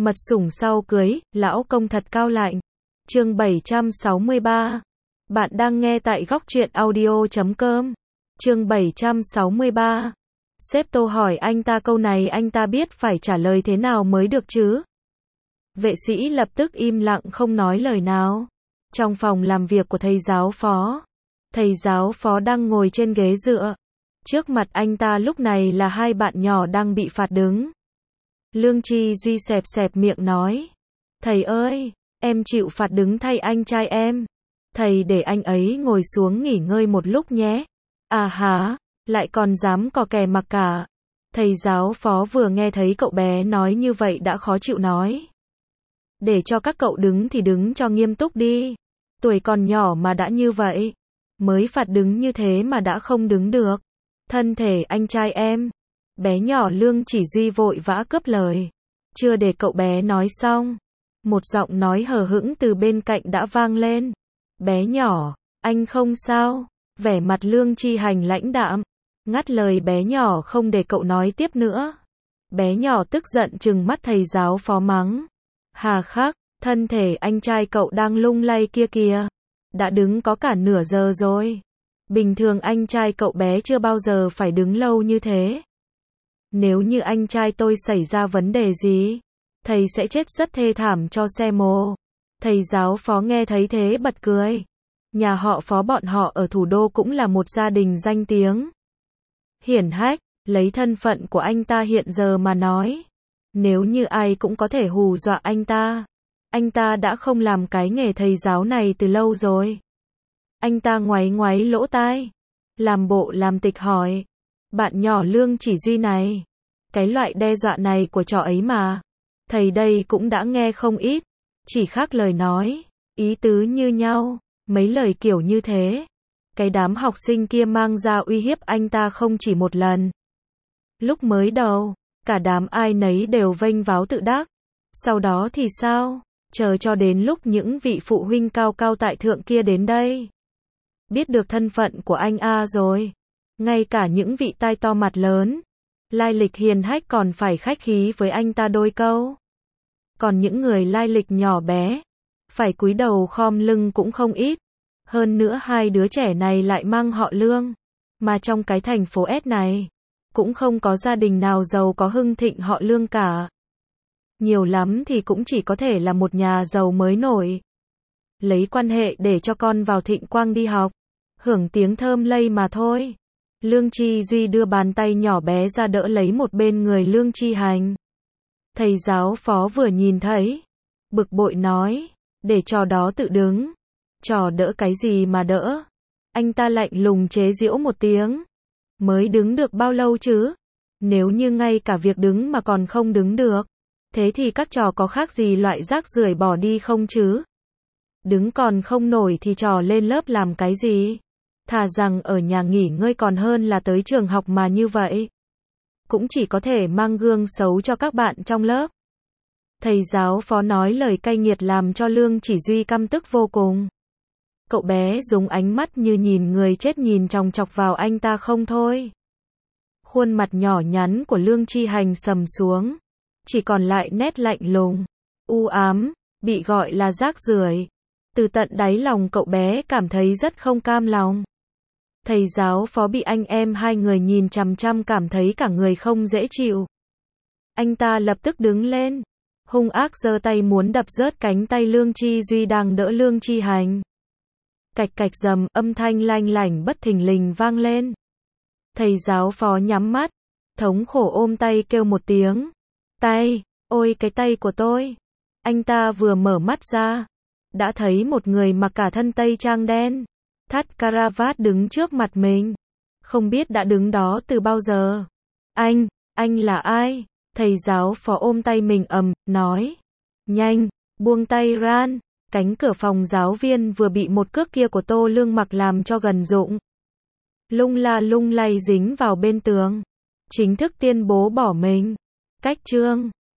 Mật sủng sau cưới, lão công thật cao lạnh. Chương 763. Bạn đang nghe tại góc truyện audio.com. Chương 763. Sếp Tô hỏi anh ta câu này anh ta biết phải trả lời thế nào mới được chứ. Vệ sĩ lập tức im lặng không nói lời nào. Trong phòng làm việc của thầy giáo phó đang ngồi trên ghế dựa. Trước mặt anh ta lúc này là hai bạn nhỏ đang bị phạt đứng. Lương Chi Duy xẹp xẹp miệng nói. Thầy ơi, em chịu phạt đứng thay anh trai em. Thầy để anh ấy ngồi xuống nghỉ ngơi một lúc nhé. À hả, lại còn dám cò kè mặc cả. Thầy giáo phó vừa nghe thấy cậu bé nói như vậy đã khó chịu nói. Để cho các cậu đứng thì đứng cho nghiêm túc đi. Tuổi còn nhỏ mà đã như vậy. Mới phạt đứng như thế mà đã không đứng được. Thân thể anh trai em. Bé nhỏ Lương Chỉ Duy vội vã cướp lời. Chưa để cậu bé nói xong. Một giọng nói hờ hững từ bên cạnh đã vang lên. Bé nhỏ, anh không sao. Vẻ mặt Lương Chi Hành lãnh đạm. Ngắt lời bé nhỏ không để cậu nói tiếp nữa. Bé nhỏ tức giận trừng mắt thầy giáo phó mắng. Hà khắc, thân thể anh trai cậu đang lung lay kia kìa. Đã đứng có cả nửa giờ rồi. Bình thường anh trai cậu bé chưa bao giờ phải đứng lâu như thế. Nếu như anh trai tôi xảy ra vấn đề gì, thầy sẽ chết rất thê thảm cho xe mồ. Thầy giáo phó nghe thấy thế bật cười. Nhà họ Phó bọn họ ở thủ đô cũng là một gia đình danh tiếng hiển hách, lấy thân phận của anh ta hiện giờ mà nói. Nếu như ai cũng có thể hù dọa anh ta đã không làm cái nghề thầy giáo này từ lâu rồi. Anh ta ngoáy ngoáy lỗ tai, làm bộ làm tịch hỏi. Bạn nhỏ Lương Chỉ Duy này, cái loại đe dọa này của trò ấy mà. Thầy đây cũng đã nghe không ít, chỉ khác lời nói, ý tứ như nhau, mấy lời kiểu như thế. Cái đám học sinh kia mang ra uy hiếp anh ta không chỉ một lần. Lúc mới đầu, cả đám ai nấy đều vênh váo tự đắc. Sau đó thì sao? Chờ cho đến lúc những vị phụ huynh cao cao tại thượng kia đến đây. Biết được thân phận của anh A rồi. Ngay cả những vị tai to mặt lớn, lai lịch hiền hách còn phải khách khí với anh ta đôi câu. Còn những người lai lịch nhỏ bé, phải cúi đầu khom lưng cũng không ít. Hơn nữa hai đứa trẻ này lại mang họ Lương. Mà trong cái thành phố S này, cũng không có gia đình nào giàu có hưng thịnh họ Lương cả. Nhiều lắm thì cũng chỉ có thể là một nhà giàu mới nổi. Lấy quan hệ để cho con vào Thịnh Quang đi học, hưởng tiếng thơm lây mà thôi. Lương Chi Duy đưa bàn tay nhỏ bé ra đỡ lấy một bên người Lương Chi Hành. Thầy giáo phó vừa nhìn thấy, bực bội nói, để trò đó tự đứng. Trò đỡ cái gì mà đỡ? Anh ta lạnh lùng chế giễu một tiếng. Mới đứng được bao lâu chứ? Nếu như ngay cả việc đứng mà còn không đứng được, thế thì các trò có khác gì loại rác rưởi bỏ đi không chứ? Đứng còn không nổi thì trò lên lớp làm cái gì? Thà rằng ở nhà nghỉ ngơi còn hơn là tới trường học mà như vậy. Cũng chỉ có thể mang gương xấu cho các bạn trong lớp. Thầy giáo phó nói lời cay nghiệt làm cho Lương Chỉ Duy căm tức vô cùng. Cậu bé dùng ánh mắt như nhìn người chết nhìn chòng chọc vào anh ta không thôi. Khuôn mặt nhỏ nhắn của Lương Chi Hành sầm xuống. Chỉ còn lại nét lạnh lùng, u ám, bị gọi là rác rưởi. Từ tận đáy lòng cậu bé cảm thấy rất không cam lòng. Thầy giáo phó bị anh em hai người nhìn chằm chằm cảm thấy cả người không dễ chịu. Anh ta lập tức đứng lên, hung ác giơ tay muốn đập rớt cánh tay Lương Chi Duy đang đỡ Lương Chi Hành. Cạch cạch rầm, âm thanh lanh lảnh bất thình lình vang lên. Thầy giáo phó nhắm mắt, thống khổ ôm tay kêu một tiếng. Tay, ôi cái tay của tôi. Anh ta vừa mở mắt ra, đã thấy một người mặc cả thân tây trang đen, thắt caravat đứng trước mặt mình. Không biết đã đứng đó từ bao giờ. Anh là ai? Thầy giáo phó ôm tay mình nói. Nhanh, buông tay ran. Cánh cửa phòng giáo viên vừa bị một cước kia của Tô Lương mặc làm cho gần rụng. Lung la lung lay dính vào bên tường. Chính thức tuyên bố bỏ mình. Cách chương